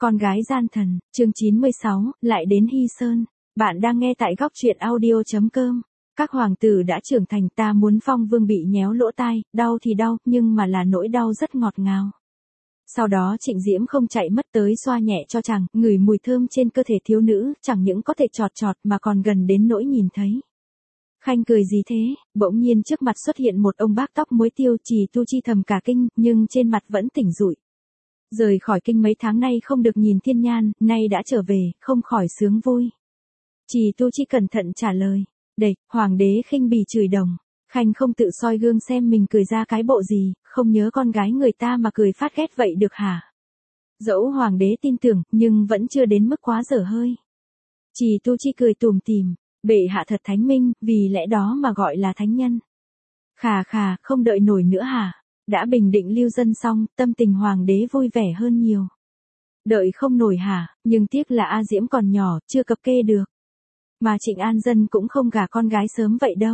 Con gái gian thần, chương 96, lại đến Hy Sơn. Bạn đang nghe tại góc truyện audio.com. Các hoàng tử đã trưởng thành, ta muốn Phong Vương bị nhéo lỗ tai, đau thì đau, nhưng mà là nỗi đau rất ngọt ngào. Sau đó Trịnh Diễm không chạy mất tới xoa nhẹ cho chàng, ngửi mùi thơm trên cơ thể thiếu nữ, chẳng những có thể chọt chọt mà còn gần đến nỗi nhìn thấy. Khanh cười gì thế, bỗng nhiên trước mặt xuất hiện một ông bác tóc muối tiêu. Trì Tu Chi thầm cả kinh, nhưng trên mặt vẫn tỉnh rụi. Rời khỏi kinh mấy tháng nay không được nhìn thiên nhan, nay đã trở về, không khỏi sướng vui. Trì Tu Chi cẩn thận trả lời. Địch, hoàng đế khinh bỉ chửi đồng. Khanh không tự soi gương xem mình cười ra cái bộ gì, không nhớ con gái người ta mà cười phát ghét vậy được hả? Dẫu hoàng đế tin tưởng, nhưng vẫn chưa đến mức quá dở hơi. Trì Tu Chi cười tủm tỉm, bệ hạ thật thánh minh, vì lẽ đó mà gọi là thánh nhân. Khà khà, không đợi nổi nữa hả? Đã bình định lưu dân xong, tâm tình hoàng đế vui vẻ hơn nhiều. Đợi không nổi hả, nhưng tiếc là A Diễm còn nhỏ, chưa cập kê được. Mà Trịnh An Dân cũng không gả con gái sớm vậy đâu.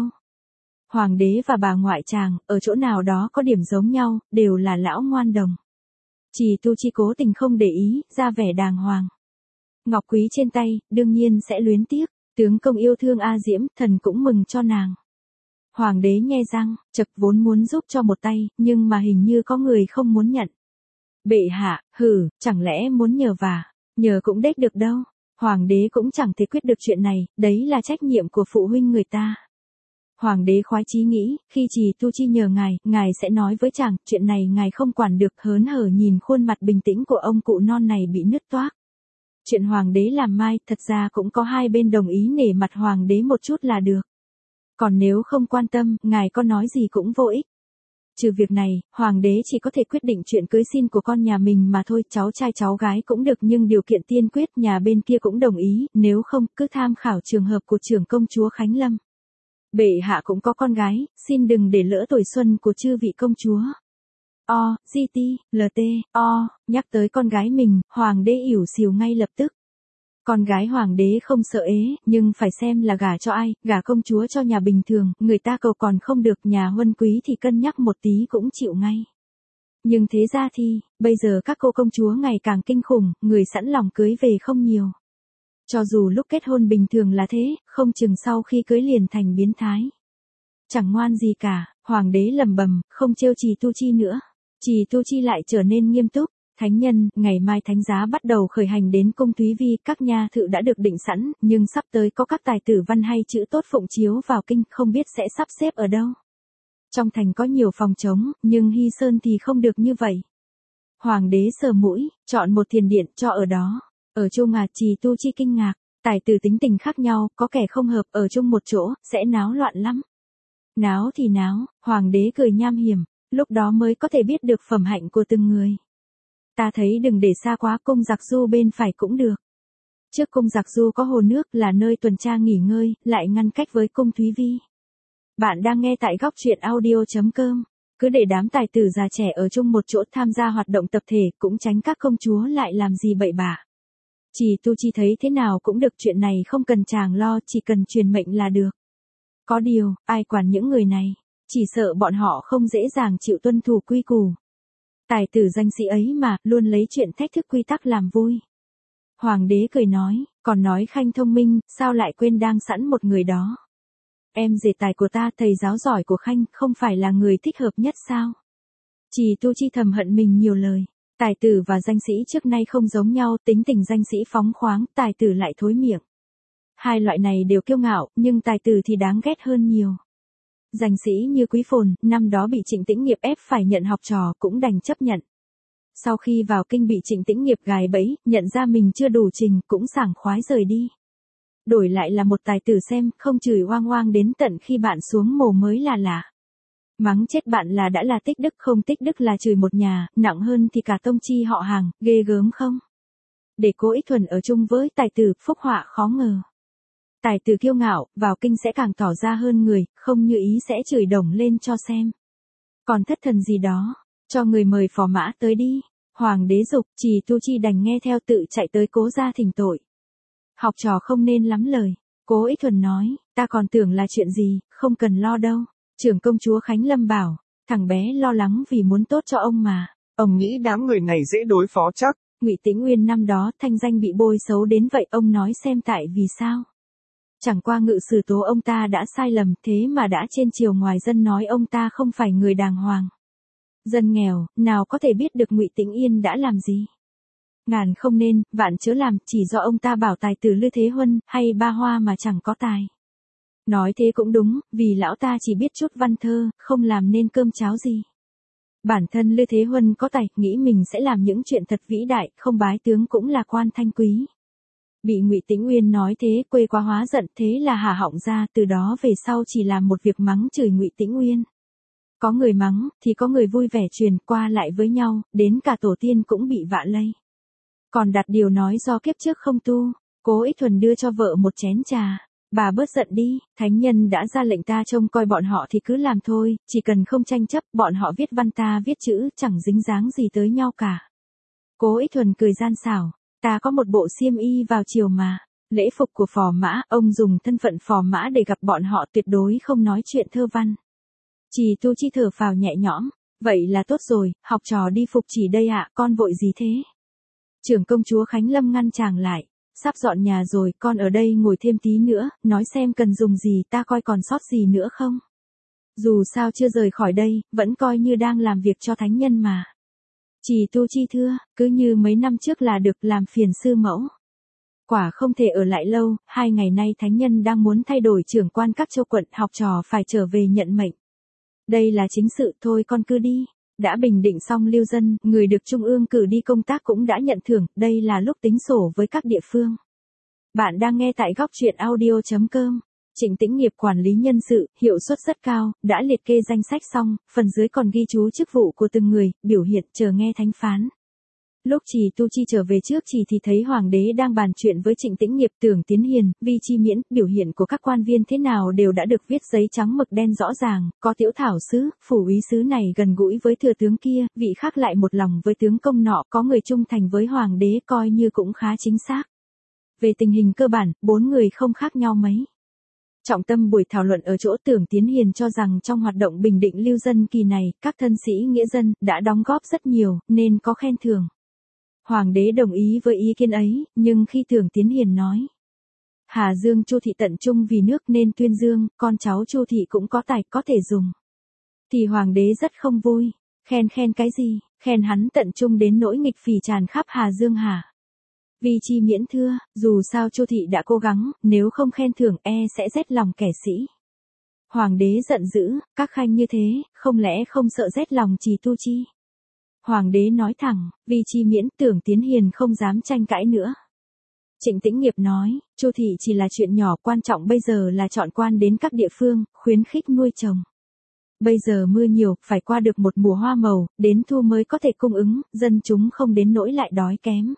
Hoàng đế và bà ngoại chàng, ở chỗ nào đó có điểm giống nhau, đều là lão ngoan đồng. Trì Tu Chi cố tình không để ý, ra vẻ đàng hoàng. Ngọc quý trên tay, đương nhiên sẽ luyến tiếc, tướng công yêu thương A Diễm, thần cũng mừng cho nàng. Hoàng đế nhe răng, chật vốn muốn giúp cho một tay, nhưng mà hình như có người không muốn nhận. Bệ hạ, chẳng lẽ muốn nhờ vả, nhờ cũng đếch được đâu. Hoàng đế cũng chẳng thể quyết được chuyện này, đấy là trách nhiệm của phụ huynh người ta. Hoàng đế khoái chí nghĩ, khi Trì Tu Chi nhờ ngài sẽ nói với chàng, chuyện này ngài không quản được, hớn hở nhìn khuôn mặt bình tĩnh của ông cụ non này bị nứt toác. Chuyện hoàng đế làm mai, thật ra cũng có hai bên đồng ý nể mặt hoàng đế một chút là được. Còn nếu không quan tâm, ngài có nói gì cũng vô ích. Trừ việc này, hoàng đế chỉ có thể quyết định chuyện cưới xin của con nhà mình mà thôi, cháu trai cháu gái cũng được, nhưng điều kiện tiên quyết nhà bên kia cũng đồng ý, nếu không, cứ tham khảo trường hợp của trưởng công chúa Khánh Lâm. Bệ hạ cũng có con gái, xin đừng để lỡ tuổi xuân của chư vị công chúa. Nhắc tới con gái mình, hoàng đế ỉu xìu ngay lập tức. Con gái hoàng đế không sợ ế, nhưng phải xem là gả cho ai, gả công chúa cho nhà bình thường, người ta cầu còn không được, nhà huân quý thì cân nhắc một tí cũng chịu ngay. Nhưng thế ra thì, bây giờ các cô công chúa ngày càng kinh khủng, người sẵn lòng cưới về không nhiều. Cho dù lúc kết hôn bình thường là thế, không chừng sau khi cưới liền thành biến thái. Chẳng ngoan gì cả, hoàng đế lẩm bẩm, không trêu Trì Tu Chi nữa. Trì Tu Chi lại trở nên nghiêm túc. Thánh nhân, ngày mai thánh giá bắt đầu khởi hành đến cung Thúy Vi, các nha thự đã được định sẵn, nhưng sắp tới có các tài tử văn hay chữ tốt phụng chiếu vào kinh, không biết sẽ sắp xếp ở đâu. Trong thành có nhiều phòng trống, nhưng Hy Sơn thì không được như vậy. Hoàng đế sờ mũi, chọn một thiền điện cho ở đó. Ở chung à? Trì Tu Chi kinh ngạc, tài tử tính tình khác nhau, có kẻ không hợp, ở chung một chỗ, sẽ náo loạn lắm. Náo thì náo, hoàng đế cười nham hiểm, lúc đó mới có thể biết được phẩm hạnh của từng người. Ta thấy đừng để xa quá, cung Giặc Du bên phải cũng được. Trước cung Giặc Du có hồ nước, là nơi tuần tra nghỉ ngơi, lại ngăn cách với cung Thúy Vi. Bạn đang nghe tại góc truyện audio.com. Cứ để đám tài tử già trẻ ở chung một chỗ tham gia hoạt động tập thể, cũng tránh các công chúa lại làm gì bậy bạ. Trì Tu Chi thấy thế nào cũng được, chuyện này không cần chàng lo, chỉ cần truyền mệnh là được. Có điều, ai quản những người này, chỉ sợ bọn họ không dễ dàng chịu tuân thủ quy củ. Tài tử danh sĩ ấy mà, luôn lấy chuyện thách thức quy tắc làm vui. Hoàng đế cười nói, còn nói Khanh thông minh, sao lại quên đang sẵn một người đó. Em rể tài của ta, thầy giáo giỏi của Khanh, không phải là người thích hợp nhất sao? Trì Tu Chi thầm hận mình nhiều lời. Tài tử và danh sĩ trước nay không giống nhau, tính tình danh sĩ phóng khoáng, tài tử lại thối miệng. Hai loại này đều kiêu ngạo, nhưng tài tử thì đáng ghét hơn nhiều. Danh sĩ như Quý Phồn, năm đó bị Trịnh Tĩnh Nghiệp ép phải nhận học trò, cũng đành chấp nhận. Sau khi vào kinh bị Trịnh Tĩnh Nghiệp gài bẫy, nhận ra mình chưa đủ trình, cũng sảng khoái rời đi. Đổi lại là một tài tử xem, không chửi oang oang đến tận khi bạn xuống mồ mới là lạ. Mắng chết bạn là đã là tích đức, không tích đức là chửi một nhà, nặng hơn thì cả tông chi họ hàng, ghê gớm không? Để Cố Ích Thuần ở chung với tài tử, phúc họa khó ngờ. Tài tử kiêu ngạo, vào kinh sẽ càng tỏ ra hơn người, không như ý sẽ chửi đồng lên cho xem. Còn thất thần gì đó, cho người mời phò mã tới đi. Hoàng đế dục, Trì Tu Chi đành nghe theo, tự chạy tới Cố gia thỉnh tội. Học trò không nên lắm lời. Cố Ích Thuần nói, ta còn tưởng là chuyện gì, không cần lo đâu. Trưởng công chúa Khánh Lâm bảo, thằng bé lo lắng vì muốn tốt cho ông mà. Ông nghĩ đám người này dễ đối phó chắc. Ngụy Tĩnh Uyên năm đó thanh danh bị bôi xấu đến vậy, ông nói xem tại vì sao? Chẳng qua ngự sử tố ông ta đã sai lầm, thế mà đã trên triều ngoài dân nói ông ta không phải người đàng hoàng. Dân nghèo, nào có thể biết được Ngụy Tĩnh Yên đã làm gì. Ngàn không nên, vạn chớ làm, chỉ do ông ta bảo tài tử Lư Thế Huân, hay Ba Hoa mà chẳng có tài. Nói thế cũng đúng, vì lão ta chỉ biết chút văn thơ, không làm nên cơm cháo gì. Bản thân Lư Thế Huân có tài, nghĩ mình sẽ làm những chuyện thật vĩ đại, không bái tướng cũng là quan thanh quý. Bị Ngụy Tĩnh Uyên nói thế, quê quá hóa giận, thế là hả họng ra, từ đó về sau chỉ làm một việc mắng chửi Ngụy Tĩnh Uyên. Có người mắng, thì có người vui vẻ truyền qua lại với nhau, đến cả tổ tiên cũng bị vạ lây. Còn đặt điều nói do kiếp trước không tu, Cố Ích Thuần đưa cho vợ một chén trà. Bà bớt giận đi, thánh nhân đã ra lệnh ta trông coi bọn họ thì cứ làm thôi, chỉ cần không tranh chấp, bọn họ viết văn ta viết chữ, chẳng dính dáng gì tới nhau cả. Cố Ích Thuần cười gian xảo, ta có một bộ xiêm y vào chiều mà. Lễ phục của phò mã, ông dùng thân phận phò mã để gặp bọn họ, tuyệt đối không nói chuyện thơ văn. Trì Tu Chi thở phào nhẹ nhõm, vậy là tốt rồi, học trò đi phục chỉ đây ạ, con vội gì thế? Trưởng công chúa Khánh Lâm ngăn chàng lại, sắp dọn nhà rồi, con ở đây ngồi thêm tí nữa, nói xem cần dùng gì, ta coi còn sót gì nữa không. Dù sao chưa rời khỏi đây, vẫn coi như đang làm việc cho thánh nhân mà. Trì Tu Chi thưa, cứ như mấy năm trước là được, làm phiền sư mẫu. Quả không thể ở lại lâu, 2 ngày nay thánh nhân đang muốn thay đổi trưởng quan các châu quận, học trò phải trở về nhận mệnh. Đây là chính sự, thôi con cứ đi. Đã bình định xong lưu dân, người được Trung ương cử đi công tác cũng đã nhận thưởng, đây là lúc tính sổ với các địa phương. Bạn đang nghe tại góc truyện audio.com. Trịnh Tĩnh Nghiệp quản lý nhân sự, hiệu suất rất cao, đã liệt kê danh sách xong, phần dưới còn ghi chú chức vụ của từng người, biểu hiện chờ nghe thánh phán. Lúc Trì Tu Chi trở về trước Trì thì thấy hoàng đế đang bàn chuyện với Trịnh Tĩnh Nghiệp, Tưởng Tiến Hiền, Vi Chi Miễn, biểu hiện của các quan viên thế nào đều đã được viết giấy trắng mực đen rõ ràng, có Tiểu Thảo sứ, phủ úy sứ này gần gũi với thừa tướng kia, vị khác lại một lòng với tướng công nọ, có người trung thành với hoàng đế coi như cũng khá chính xác. Về tình hình cơ bản, 4 người không khác nhau mấy. Trọng tâm buổi thảo luận ở chỗ Tưởng Tiến Hiền cho rằng trong hoạt động bình định lưu dân kỳ này, các thân sĩ nghĩa dân đã đóng góp rất nhiều, nên có khen thưởng. Hoàng đế đồng ý với ý kiến ấy, nhưng khi Tưởng Tiến Hiền nói Hà Dương Chu thị tận trung vì nước nên tuyên dương, con cháu Chu thị cũng có tài có thể dùng, thì hoàng đế rất không vui. Khen cái gì, khen hắn tận trung đến nỗi nghịch phỉ tràn khắp Hà Dương hả? Vi Chi Miễn thưa, dù sao Chu thị đã cố gắng, nếu không khen thưởng sẽ rét lòng kẻ sĩ. Hoàng đế giận dữ, các khanh như thế, không lẽ không sợ rét lòng Trì Tu Chi? Hoàng đế nói thẳng, Vi Chi Miễn, Tưởng Tiến Hiền không dám tranh cãi nữa. Trịnh Tĩnh Nghiệp nói, Chu thị chỉ là chuyện nhỏ, quan trọng bây giờ là chọn quan đến các địa phương, khuyến khích nuôi trồng. Bây giờ mưa nhiều, phải qua được một mùa hoa màu, đến thu mới có thể cung ứng, dân chúng không đến nỗi lại đói kém.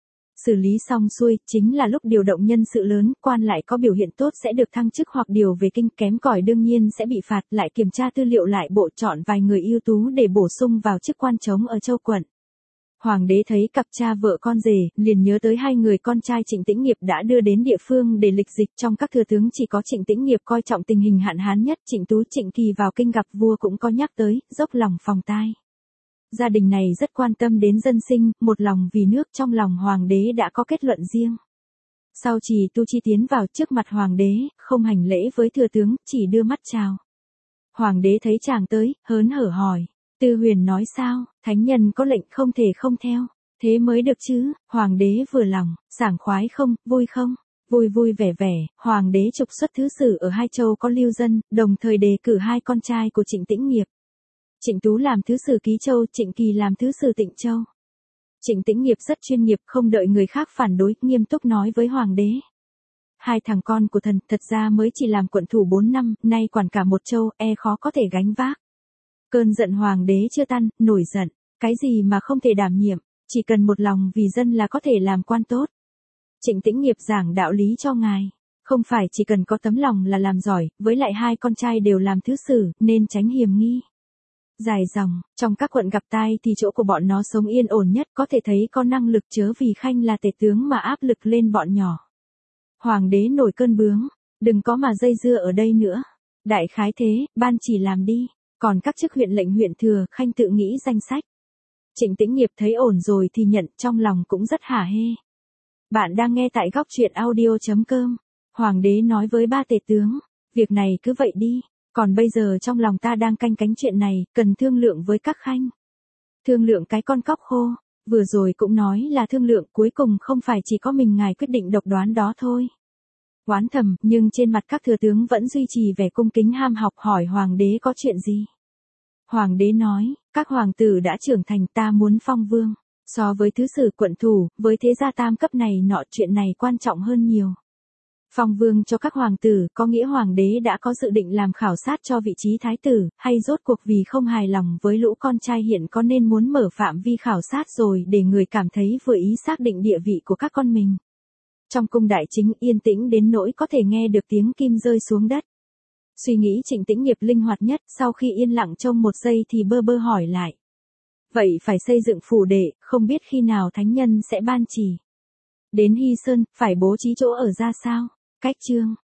Xử lý xong xuôi, chính là lúc điều động nhân sự lớn, quan lại có biểu hiện tốt sẽ được thăng chức hoặc điều về kinh, kém cỏi đương nhiên sẽ bị phạt, lại kiểm tra tư liệu lại bộ, chọn vài người ưu tú để bổ sung vào chức quan trống ở châu quận. Hoàng đế thấy cặp cha vợ con rể, liền nhớ tới 2 người con trai Trịnh Tĩnh Nghiệp đã đưa đến địa phương để lịch dịch, trong các thừa tướng chỉ có Trịnh Tĩnh Nghiệp coi trọng tình hình hạn hán nhất, Trịnh Tú Trịnh Kỳ vào kinh gặp vua cũng có nhắc tới, dốc lòng phòng tai. Gia đình này rất quan tâm đến dân sinh, một lòng vì nước, trong lòng hoàng đế đã có kết luận riêng. Sau Trì Tu Chi tiến vào trước mặt hoàng đế, không hành lễ với thừa tướng, chỉ đưa mắt chào. Hoàng đế thấy chàng tới, hớn hở hỏi, Tư Huyền nói sao, thánh nhân có lệnh không thể không theo, thế mới được chứ. Hoàng đế vừa lòng, sảng khoái không, vui không? Vui vui vẻ vẻ, hoàng đế trục xuất thứ sử ở 2 châu có lưu dân, đồng thời đề cử 2 con trai của Trịnh Tĩnh Nghiệp. Trịnh Tú làm thứ sử Ký Châu, Trịnh Kỳ làm thứ sử Tịnh Châu. Trịnh Tĩnh Nghiệp rất chuyên nghiệp, không đợi người khác phản đối, nghiêm túc nói với hoàng đế. 2 thằng con của thần, thật ra mới chỉ làm quận thủ 4 năm, nay quản cả một châu, khó có thể gánh vác. Cơn giận hoàng đế chưa tan, nổi giận, cái gì mà không thể đảm nhiệm, chỉ cần một lòng vì dân là có thể làm quan tốt. Trịnh Tĩnh Nghiệp giảng đạo lý cho ngài, không phải chỉ cần có tấm lòng là làm giỏi, với lại 2 con trai đều làm thứ sử, nên tránh hiềm nghi. Dài dòng, trong các quận gặp tai thì chỗ của bọn nó sống yên ổn nhất, có thể thấy có năng lực, chớ vì khanh là tể tướng mà áp lực lên bọn nhỏ. Hoàng đế nổi cơn bướng, đừng có mà dây dưa ở đây nữa. Đại khái thế, ban chỉ làm đi, còn các chức huyện lệnh huyện thừa, khanh tự nghĩ danh sách. Trịnh Tĩnh Nghiệp thấy ổn rồi thì nhận, trong lòng cũng rất hả hê. Bạn đang nghe tại góc truyện audio.com. Hoàng đế nói với ba tể tướng, việc này cứ vậy đi, còn bây giờ trong lòng ta đang canh cánh chuyện này, cần thương lượng với các khanh. Thương lượng cái con cóc khô, vừa rồi cũng nói là thương lượng, cuối cùng không phải chỉ có mình ngài quyết định độc đoán đó thôi. Oán thầm, nhưng trên mặt các thừa tướng vẫn duy trì vẻ cung kính ham học, hỏi hoàng đế có chuyện gì. Hoàng đế nói, các hoàng tử đã trưởng thành, ta muốn phong vương. So với thứ sử quận thủ, với thế gia tam cấp này nọ, chuyện này quan trọng hơn nhiều. Phong vương cho các hoàng tử, có nghĩa hoàng đế đã có dự định làm khảo sát cho vị trí thái tử, hay rốt cuộc vì không hài lòng với lũ con trai hiện có nên muốn mở phạm vi khảo sát rồi để người cảm thấy vừa ý xác định địa vị của các con mình. Trong cung đại chính yên tĩnh đến nỗi có thể nghe được tiếng kim rơi xuống đất. Suy nghĩ Trịnh Tĩnh Nghiệp linh hoạt nhất, sau khi yên lặng trong một giây thì bơ bơ hỏi lại. Vậy phải xây dựng phủ đệ, không biết khi nào thánh nhân sẽ ban chỉ. Đến Hy Sơn, phải bố trí chỗ ở ra sao? Cách chương.